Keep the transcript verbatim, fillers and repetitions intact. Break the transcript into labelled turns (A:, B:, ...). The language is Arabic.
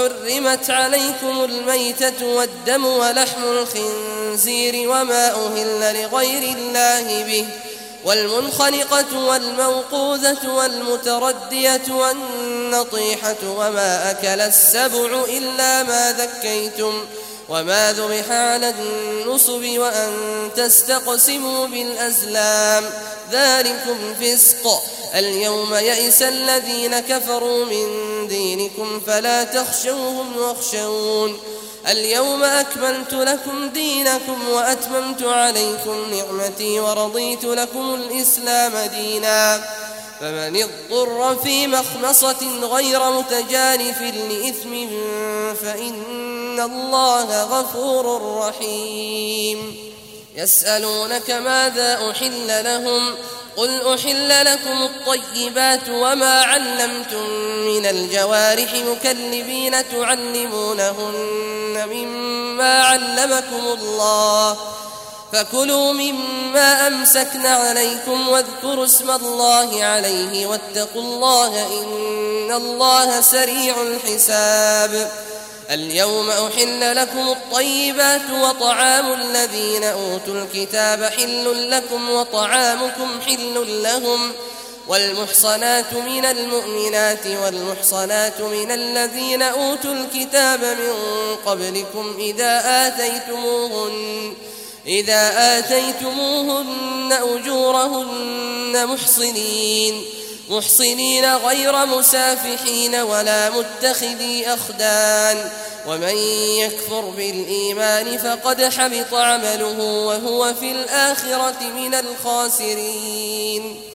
A: حرمت عليكم الميتة والدم ولحم الخنزير وما أهل لغير الله به والمنخنقة والموقوذة والمتردية والنطيحة وما أكل السبع إلا ما ذكيتم وما ذبح على النصب وأن تستقسموا بالأزلام ذلكم فسق. اليوم يئس الذين كفروا من دينكم فلا تخشوهم واخشون اليوم أكملت لكم دينكم وأتممت عليكم نعمتي ورضيت لكم الإسلام دينا فمن اضطر في مخمصة غير متجانف لإثم فإن الله غفور رحيم. يسألونك ماذا أحل لهم قل أحل لكم الطيبات وما علمتم من الجوارح مكلبين تعلمونهن مما علمكم الله فكلوا مما أمسكن عليكم واذكروا اسم الله عليه واتقوا الله إن الله سريع الحساب. اليوم أحل لكم الطيبات وطعام الذين أوتوا الكتاب حل لكم وطعامكم حل لهم والمحصنات من المؤمنات والمحصنات من الذين أوتوا الكتاب من قبلكم إذا آتيتموهن إذا آتيتموهن أجورهن محصنين محصنين غير مسافحين ولا متخذي أخدان ومن يكفر بالإيمان فقد حبط عمله وهو في الآخرة من الخاسرين.